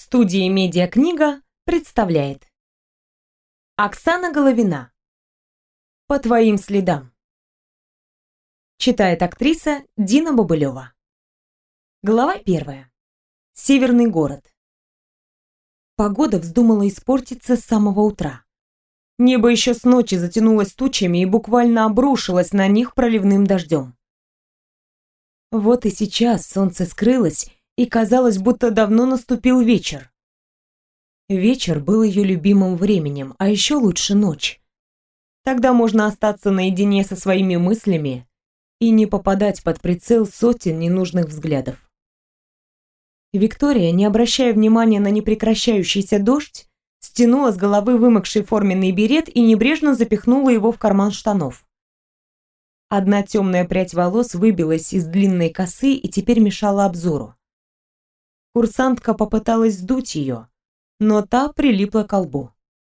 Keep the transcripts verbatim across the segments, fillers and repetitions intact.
Студия «Медиакнига» представляет Оксана Головина. По твоим следам. Читает актриса Дина Бобылева. Глава первая. Северный город. Погода вздумала испортиться с самого утра. Небо еще с ночи затянулось тучами и буквально обрушилось на них проливным дождем. Вот и сейчас солнце скрылось, и казалось, будто давно наступил вечер. Вечер был ее любимым временем, а еще лучше ночь. Тогда можно остаться наедине со своими мыслями и не попадать под прицел сотен ненужных взглядов. Виктория, не обращая внимания на непрекращающийся дождь, стянула с головы вымокший форменный берет и небрежно запихнула его в карман штанов. Одна темная прядь волос выбилась из длинной косы и теперь мешала обзору. Курсантка попыталась сдуть ее, но та прилипла к лбу.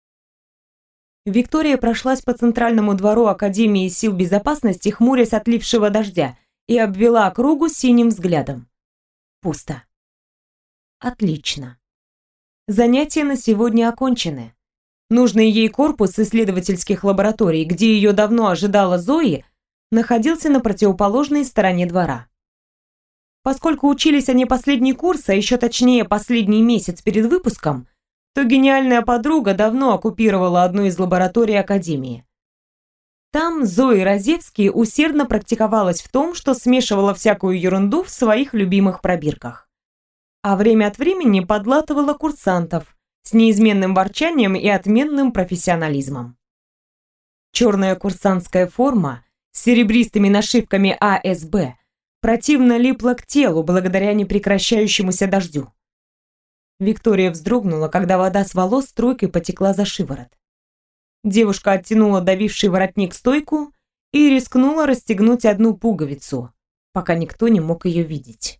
Виктория прошлась по центральному двору Академии сил безопасности, хмурясь от лившего дождя, и обвела округу синим взглядом. Пусто. Отлично. Занятия на сегодня окончены. Нужный ей корпус исследовательских лабораторий, где ее давно ожидала Зои, находился на противоположной стороне двора. Поскольку учились они последний курс, а еще точнее последний месяц перед выпуском, то гениальная подруга давно оккупировала одну из лабораторий Академии. Там Зоя Розевский усердно практиковалась в том, что смешивала всякую ерунду в своих любимых пробирках. А время от времени подлатывала курсантов с неизменным ворчанием и отменным профессионализмом. Черная курсантская форма с серебристыми нашивками А С Б противно липла к телу благодаря непрекращающемуся дождю. Виктория вздрогнула, когда вода с волос струйкой потекла за шиворот. Девушка оттянула давивший воротник стойку и рискнула расстегнуть одну пуговицу, пока никто не мог ее видеть.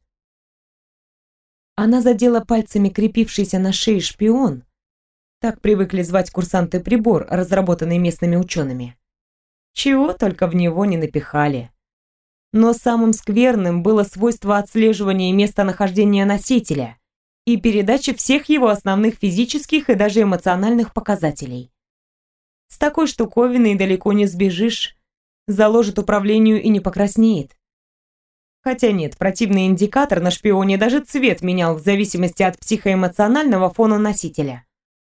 Она задела пальцами крепившийся на шее шпион, так привыкли звать курсанты прибор, разработанный местными учеными. Чего только в него не напихали. Но самым скверным было свойство отслеживания местонахождения носителя и передачи всех его основных физических и даже эмоциональных показателей. С такой штуковиной далеко не сбежишь, заложит управлению и не покраснеет. Хотя нет, противный индикатор на шпионе даже цвет менял в зависимости от психоэмоционального фона носителя.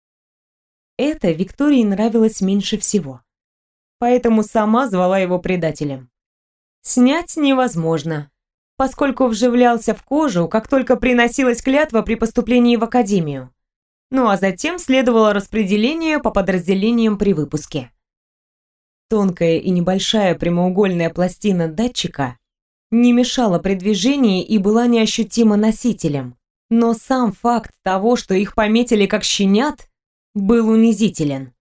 Это Виктории нравилось меньше всего, поэтому сама звала его предателем. Снять невозможно, поскольку вживлялся в кожу, как только приносилась клятва при поступлении в академию. Ну а затем следовало распределение по подразделениям при выпуске. Тонкая и небольшая прямоугольная пластина датчика не мешала при движении и была неощутима носителем, но сам факт того, что их пометили как щенят, был унизителен.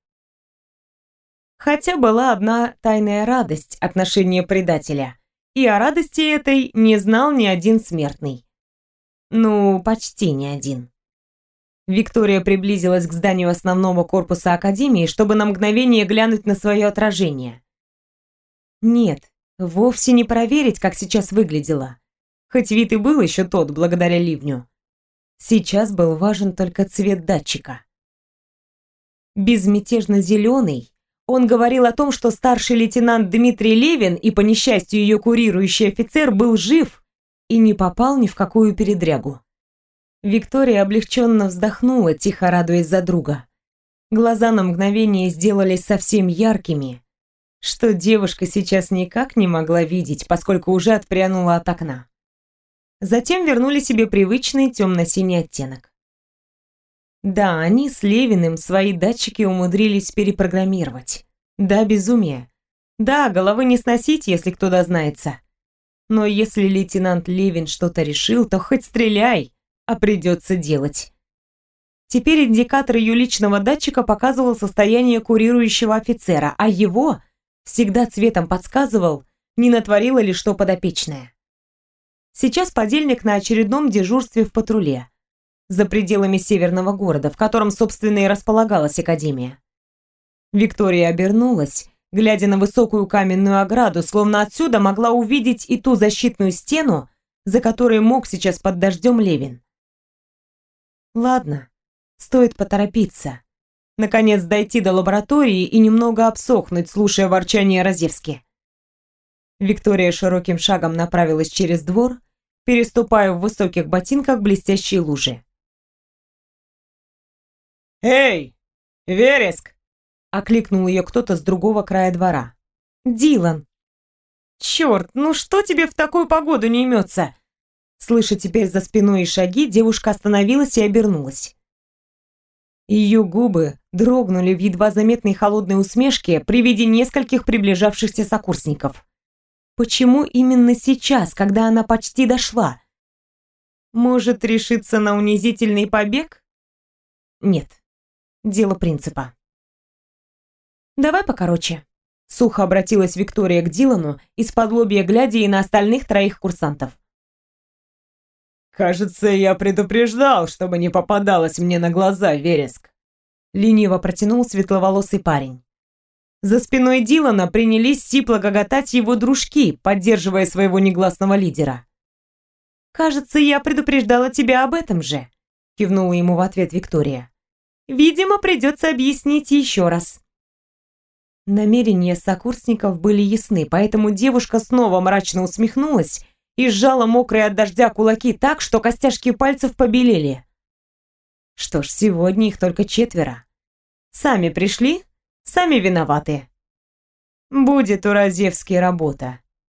Хотя была одна тайная радость от ношения предателя, и о радости этой не знал ни один смертный. Ну, почти ни один. Виктория приблизилась к зданию основного корпуса Академии, чтобы на мгновение глянуть на свое отражение. Нет, вовсе не проверить, как сейчас выглядела, хоть вид и был еще тот, благодаря ливню. Сейчас был важен только цвет датчика. Безмятежно зеленый, он говорил о том, что старший лейтенант Дмитрий Левин и, по несчастью, ее курирующий офицер был жив и не попал ни в какую передрягу. Виктория облегченно вздохнула, тихо радуясь за друга. Глаза на мгновение сделались совсем яркими, что девушка сейчас никак не могла видеть, поскольку уже отпрянула от окна. Затем вернули себе привычный темно-синий оттенок. Да, они с Левиным свои датчики умудрились перепрограммировать. Да, безумие. Да, головы не сносить, если кто дознается. Но если лейтенант Левин что-то решил, то хоть стреляй, а придется делать. Теперь индикатор ее личного датчика показывал состояние курирующего офицера, а его всегда цветом подсказывал, не натворила ли что подопечная. Сейчас подельник на очередном дежурстве в патруле, за пределами северного города, в котором, собственно, и располагалась академия. Виктория обернулась, глядя на высокую каменную ограду, словно отсюда могла увидеть и ту защитную стену, за которой мог сейчас под дождем Левин. Ладно, Стоит поторопиться. Наконец дойти до лаборатории и немного обсохнуть, слушая ворчание Разевски. Виктория широким шагом направилась через двор, переступая в высоких ботинках блестящие лужи. «Эй, Вереск!» — окликнул ее кто-то с другого края двора. «Дилан!» «Черт, ну что тебе в такую погоду не имется?» Слыша теперь за спиной шаги, девушка остановилась и обернулась. Ее губы дрогнули в едва заметной холодной усмешке при виде нескольких приближавшихся сокурсников. Почему именно сейчас, когда она почти дошла? Может, решиться на унизительный побег? Нет. Дело принципа. «Давай покороче», — сухо обратилась Виктория к Дилану, из-под лобья глядя и на остальных троих курсантов. «Кажется, я предупреждал, чтобы не попадалось мне на глаза, Вереск», — лениво протянул светловолосый парень. За спиной Дилана принялись сипло гоготать его дружки, поддерживая своего негласного лидера. «Кажется, я предупреждала тебя об этом же», — кивнула ему в ответ Виктория. «Видимо, придется объяснить еще раз». Намерения сокурсников были ясны, поэтому девушка снова мрачно усмехнулась и сжала мокрые от дождя кулаки так, что костяшки пальцев побелели. Что ж, сегодня их только четверо. Сами пришли, сами виноваты. Будет у Разевски работа.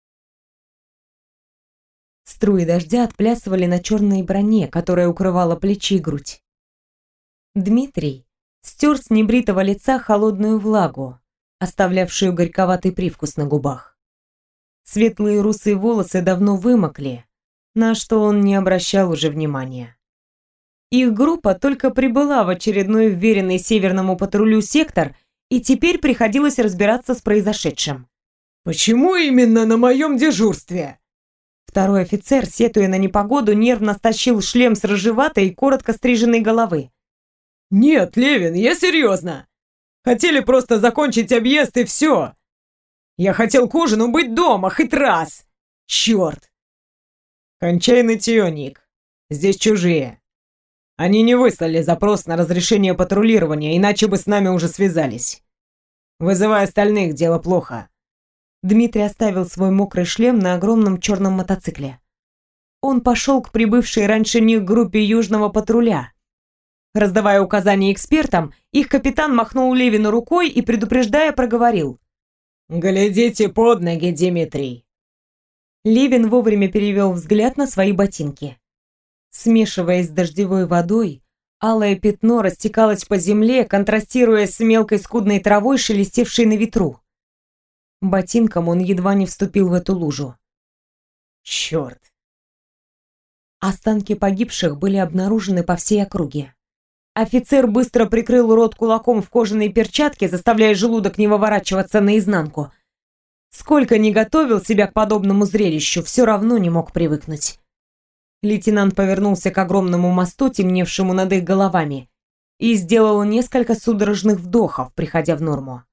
Струи дождя отплясывали на черной броне, которая укрывала плечи и грудь. Дмитрий стер с небритого лица холодную влагу, оставлявшую горьковатый привкус на губах. Светлые русые волосы давно вымокли, на что он не обращал уже внимания. Их группа только прибыла в очередной вверенный северному патрулю сектор, и теперь приходилось разбираться с произошедшим. «Почему именно на моем дежурстве?» Второй офицер, сетуя на непогоду, нервно стащил шлем с рыжеватой и коротко стриженной головы. «Нет, Левин, я серьезно. Хотели просто закончить объезд и все. Я хотел к ужину быть дома хоть раз. Черт!» «Кончай нытье, Ник. Здесь чужие. Они не выслали запрос на разрешение патрулирования, иначе бы с нами уже связались. Вызывай остальных, дело плохо». Дмитрий оставил свой мокрый шлем на огромном черном мотоцикле. Он пошел к прибывшей раньше них группе южного патруля. Раздавая указания экспертам, их капитан махнул Левину рукой и, предупреждая, проговорил: «Глядите под ноги, Дмитрий». Левин вовремя перевел взгляд на свои ботинки. Смешиваясь с дождевой водой, алое пятно растекалось по земле, контрастируя с мелкой скудной травой, шелестевшей на ветру. Ботинком он едва не вступил в эту лужу. Черт! Останки погибших были обнаружены по всей округе. Офицер быстро прикрыл рот кулаком в кожаной перчатке, заставляя желудок не выворачиваться наизнанку. Сколько ни готовил себя к подобному зрелищу, все равно не мог привыкнуть. Лейтенант повернулся к огромному мосту, темневшему над их головами, и сделал несколько судорожных вдохов, приходя в норму.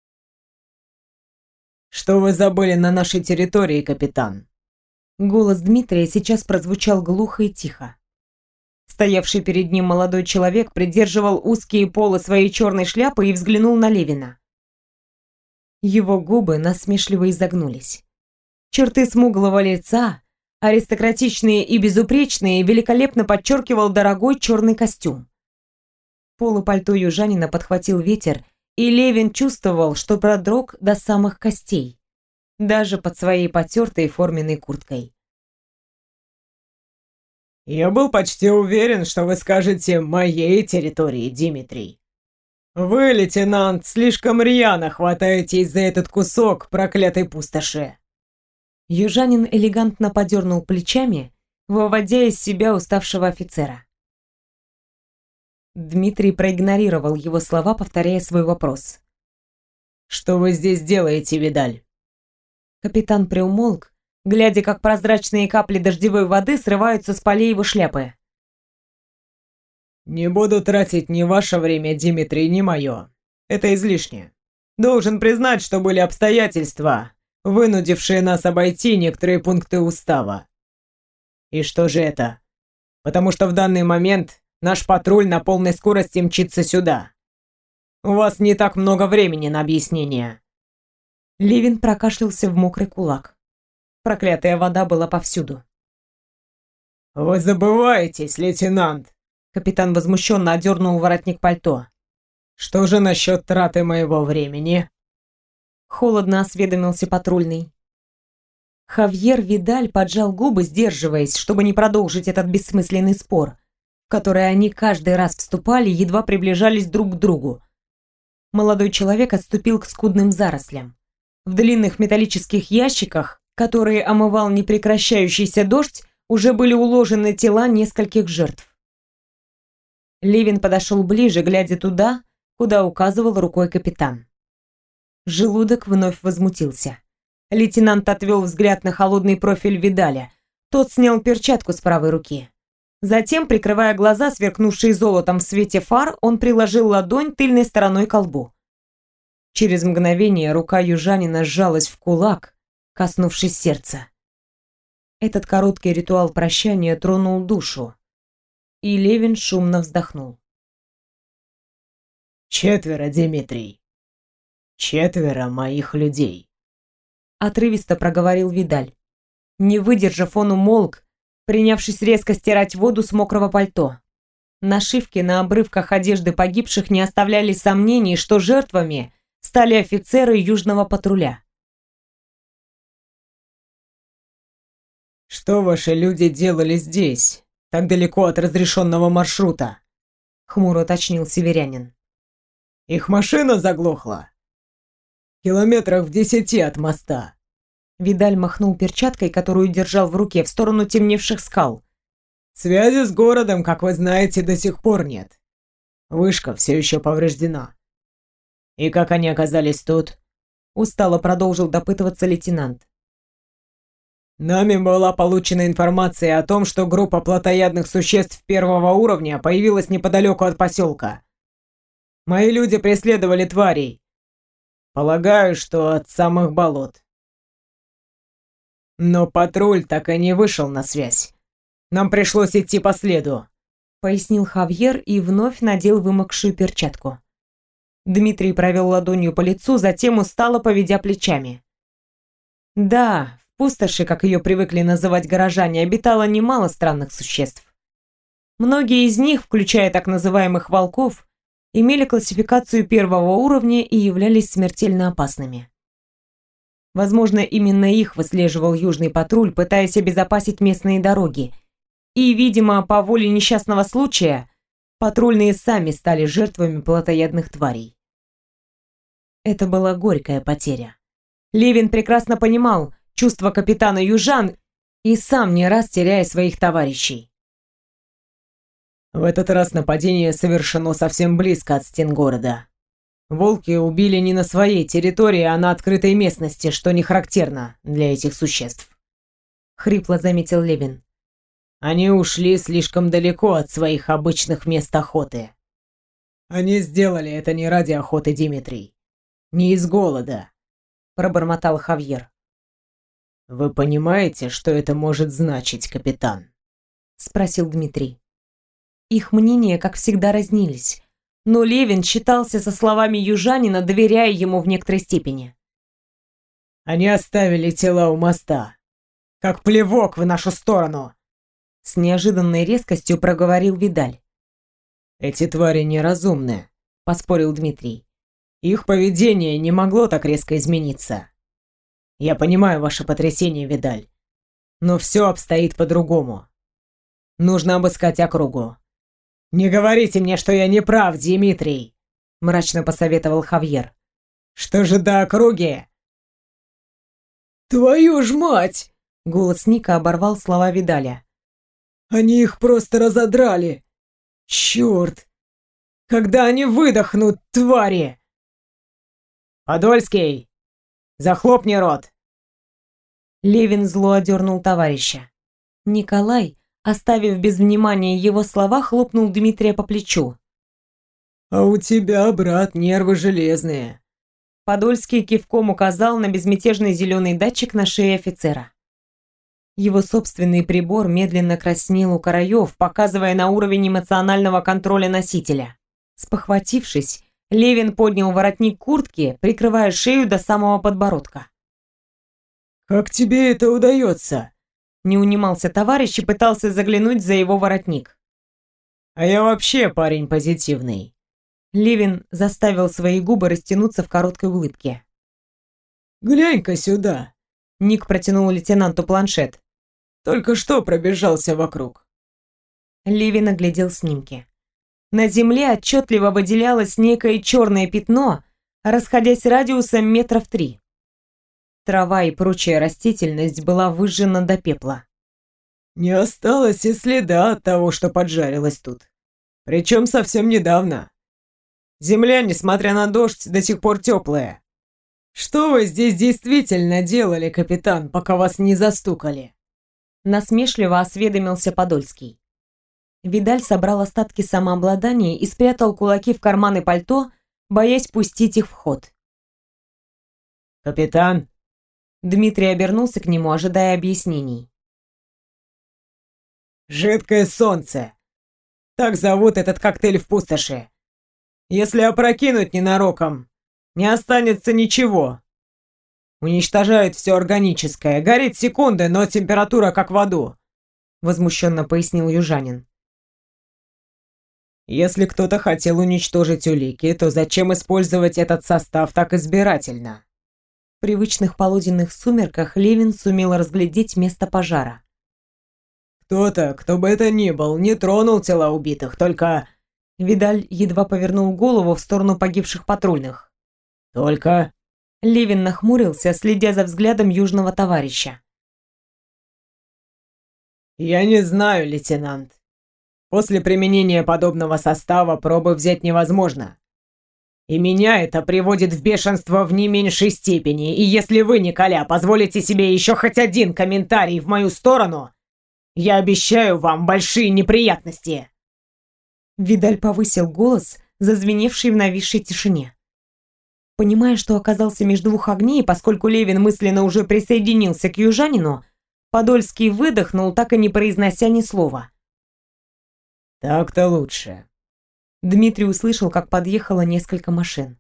«Что вы забыли на нашей территории, капитан?» Голос Дмитрия сейчас прозвучал глухо и тихо. Стоявший перед ним молодой человек придерживал узкие полы своей черной шляпы и взглянул на Левина. Его губы насмешливо изогнулись. Черты смуглого лица, аристократичные и безупречные, великолепно подчеркивал дорогой черный костюм. Полу пальто южанина подхватил ветер, и Левин чувствовал, что продрог до самых костей, даже под своей потертой форменной курткой. «Я был почти уверен, что вы скажете «моей территории», Дмитрий. Вы, лейтенант, слишком рьяно хватаетесь за этот кусок проклятой пустоши». Южанин элегантно подернул плечами, выводя из себя уставшего офицера. Дмитрий проигнорировал его слова, повторяя свой вопрос. «Что вы здесь делаете, Видаль?» Капитан приумолк, глядя, как прозрачные капли дождевой воды срываются с полей его шляпы. «Не буду тратить ни ваше время, Дмитрий, ни мое. Это излишне. Должен признать, что были обстоятельства, вынудившие нас обойти некоторые пункты устава. И что же это? Потому что в данный момент Наш патруль на полной скорости мчится сюда. У вас не так много времени на объяснение». Левин прокашлялся в мокрый кулак. Проклятая вода была повсюду. «Вы забываетесь, лейтенант!» Капитан возмущенно одернул воротник пальто. «Что же насчет траты моего времени?» Холодно осведомился патрульный. Хавьер Видаль поджал губы, сдерживаясь, чтобы не продолжить этот бессмысленный спор, в который они каждый раз вступали, едва приближались друг к другу. Молодой человек отступил к скудным зарослям. В длинных металлических ящиках, которые омывал непрекращающийся дождь, уже были уложены тела нескольких жертв. Левин подошел ближе, глядя туда, куда указывал рукой капитан. Желудок вновь возмутился. Лейтенант отвел взгляд на холодный профиль Видаля. Тот снял перчатку с правой руки. Затем, прикрывая глаза, сверкнувшие золотом в свете фар, он приложил ладонь тыльной стороной к лбу. Через мгновение рука южанина сжалась в кулак, коснувшись сердца. Этот короткий ритуал прощания тронул душу, и Левин шумно вздохнул. «Четверо, Дмитрий. Четверо моих людей», — отрывисто проговорил Видаль. Не выдержав, он умолк, принявшись резко стирать воду с мокрого пальто. Нашивки на обрывках одежды погибших не оставляли сомнений, что жертвами стали офицеры южного патруля. «Что ваши люди делали здесь, так далеко от разрешенного маршрута?» — хмуро уточнил северянин. «Их машина заглохла. Километрах в десяти от моста». Видаль махнул перчаткой, которую держал в руке, в сторону темневших скал. «Связи с городом, как вы знаете, до сих пор нет. Вышка все еще повреждена». «И как они оказались тут?» — устало продолжил допытываться лейтенант. «Нами была получена информация о том, что группа плотоядных существ первого уровня появилась неподалеку от поселка. Мои люди преследовали тварей. Полагаю, что от самых болот. Но патруль так и не вышел на связь. Нам пришлось идти по следу», — пояснил Хавьер и вновь надел вымокшую перчатку. Дмитрий провел ладонью по лицу, затем устало поведя плечами. Да, в пустоши, как ее привыкли называть горожане, обитало немало странных существ. Многие из них, включая так называемых волков, имели классификацию первого уровня и являлись смертельно опасными. Возможно, именно их выслеживал южный патруль, пытаясь обезопасить местные дороги. И, видимо, по воле несчастного случая, патрульные сами стали жертвами плотоядных тварей. Это была горькая потеря. Левин прекрасно понимал чувства капитана южан и сам не раз теряя своих товарищей. В этот раз нападение совершено совсем близко от стен города. Волки убили не на своей территории, а на открытой местности, что не характерно для этих существ. Хрипло заметил Левин. Они ушли слишком далеко от своих обычных мест охоты. Они сделали это не ради охоты, Дмитрий. Не из голода, пробормотал Хавьер. Вы понимаете, что это может значить, капитан? Спросил Дмитрий. Их мнения, как всегда, разнились, но Левин считался со словами южанина, доверяя ему в некоторой степени. Они оставили тела у моста, как плевок в нашу сторону. С неожиданной резкостью проговорил Видаль. «Эти твари неразумны», — поспорил Дмитрий. «Их поведение не могло так резко измениться. Я понимаю ваше потрясение, Видаль, но все обстоит по-другому. Нужно обыскать округу». «Не говорите мне, что я не прав, Дмитрий», — мрачно посоветовал Хавьер. «Что же до округи?» «Твою ж мать!» — голос Ника оборвал слова Видаля. «Они их просто разодрали! Черт! Когда они выдохнут, твари!» «Подольский, захлопни рот!» Левин зло одернул товарища. Николай, оставив без внимания его слова, хлопнул Дмитрия по плечу. «А у тебя, брат, нервы железные!» Подольский кивком указал на безмятежный зеленый датчик на шее офицера. Его собственный прибор медленно краснел у краев, показывая на уровень эмоционального контроля носителя. Спохватившись, Левин поднял воротник куртки, прикрывая шею до самого подбородка. «Как тебе это удается?» Не унимался товарищ и пытался заглянуть за его воротник. «А я вообще парень позитивный». Левин заставил свои губы растянуться в короткой улыбке. «Глянь-ка сюда!» Ник протянул лейтенанту планшет. «Только что пробежался вокруг». Левин оглядел снимки. На земле отчетливо выделялось некое черное пятно, расходясь радиусом метров три. Трава и прочая растительность была выжжена до пепла. «Не осталось и следа от того, что поджарилось тут. Причем совсем недавно. Земля, несмотря на дождь, до сих пор теплая. Что вы здесь действительно делали, капитан, пока вас не застукали?» Насмешливо осведомился Подольский. Видаль собрал остатки самообладания и спрятал кулаки в карманы пальто, боясь пустить их в ход. «Капитан!» Дмитрий обернулся к нему, ожидая объяснений. «Жидкое солнце. Так зовут этот коктейль в пустоши. Если опрокинуть ненароком, не останется ничего. Уничтожает все органическое. Горит секунды, но температура как в аду», возмущенно пояснил южанин. «Если кто-то хотел уничтожить улики, то зачем использовать этот состав так избирательно?» В привычных полуденных сумерках Левин сумел разглядеть место пожара. «Кто-то, кто бы это ни был, не тронул тела убитых, только...» Видаль едва повернул голову в сторону погибших патрульных. «Только...» Левин нахмурился, следя за взглядом южного товарища. «Я не знаю, лейтенант. После применения подобного состава пробы взять невозможно. И меня это приводит в бешенство в не меньшей степени, и если вы, Николя, позволите себе еще хоть один комментарий в мою сторону, я обещаю вам большие неприятности!» Видаль повысил голос, зазвеневший в нависшей тишине. Понимая, что оказался между двух огней, поскольку Левин мысленно уже присоединился к южанину, Подольский выдохнул, так и не произнося ни слова. «Так-то лучше». Дмитрий услышал, как подъехало несколько машин.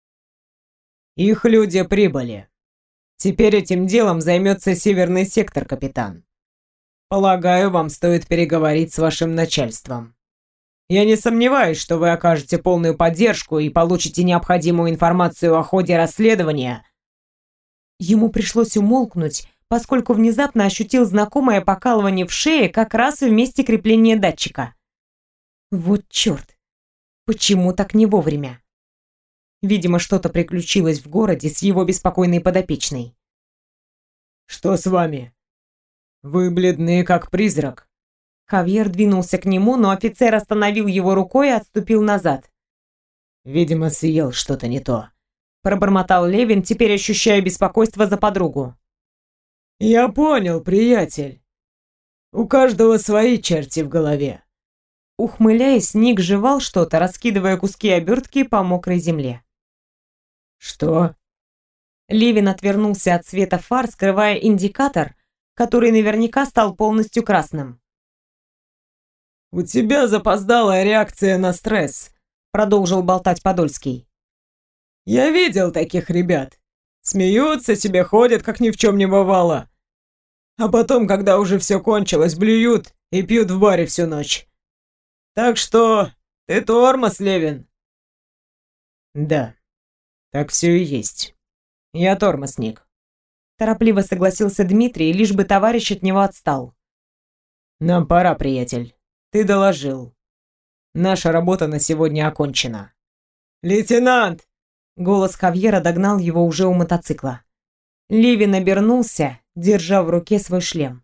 «Их люди прибыли. Теперь этим делом займется Северный сектор, капитан. Полагаю, вам стоит переговорить с вашим начальством. Я не сомневаюсь, что вы окажете полную поддержку и получите необходимую информацию о ходе расследования». Ему пришлось умолкнуть, поскольку внезапно ощутил знакомое покалывание в шее как раз в месте крепления датчика. Вот черт! Почему так не вовремя? Видимо, что-то приключилось в городе с его беспокойной подопечной. «Что с вами? Вы бледны, как призрак». Хавьер двинулся к нему, но офицер остановил его рукой и отступил назад. «Видимо, съел что-то не то», — пробормотал Левин, теперь ощущая беспокойство за подругу. «Я понял, приятель. У каждого свои черти в голове». Ухмыляясь, Ник жевал что-то, раскидывая куски обертки по мокрой земле. «Что?» Левин отвернулся от света фар, скрывая индикатор, который наверняка стал полностью красным. «У тебя запоздалая реакция на стресс», — продолжил болтать Подольский. «Я видел таких ребят. Смеются себе, ходят, как ни в чем не бывало. А потом, когда уже все кончилось, блюют и пьют в баре всю ночь. Так что ты тормоз, Левин». «Да, так все и есть. Я тормоз, Ник», — торопливо согласился Дмитрий, лишь бы товарищ от него отстал. «Нам пора, приятель. Ты доложил. Наша работа на сегодня окончена». «Лейтенант!» — голос Хавьера догнал его уже у мотоцикла. Левин обернулся, держа в руке свой шлем.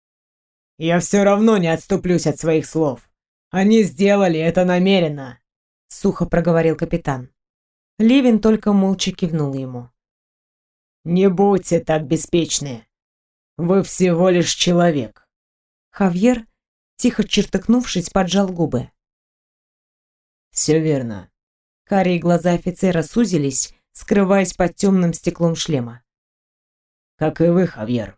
«Я все равно не отступлюсь от своих слов. Они сделали это намеренно», — сухо проговорил капитан. Левин только молча кивнул ему. «Не будьте так беспечны. Вы всего лишь человек». Хавьер, тихо чертыхнувшись, поджал губы. «Все верно». Карие глаза офицера сузились, скрываясь под темным стеклом шлема. «Как и вы, Хавьер».